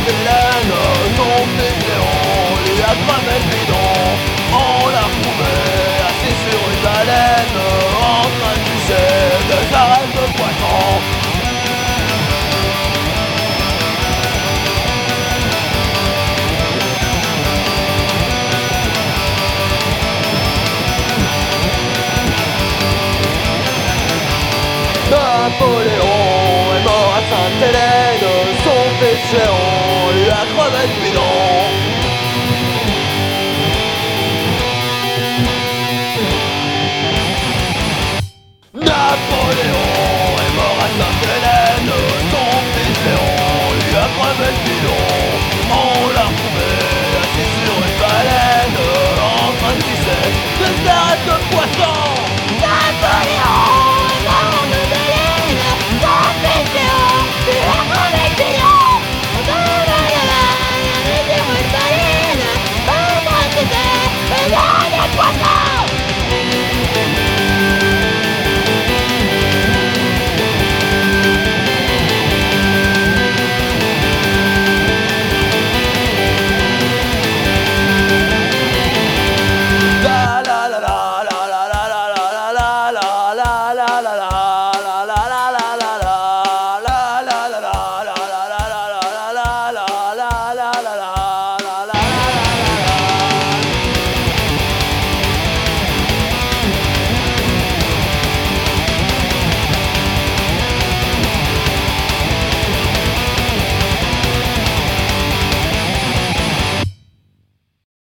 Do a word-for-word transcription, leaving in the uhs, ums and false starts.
Sainte-Hélène, son péché, on lui a cramé le bidon. On l'a retrouvé assis sur une baleine, en train de sucer des arêtes de poisson. Napoléon est mort à Sainte-Hélène, son péché, on lui a crevé le bidon.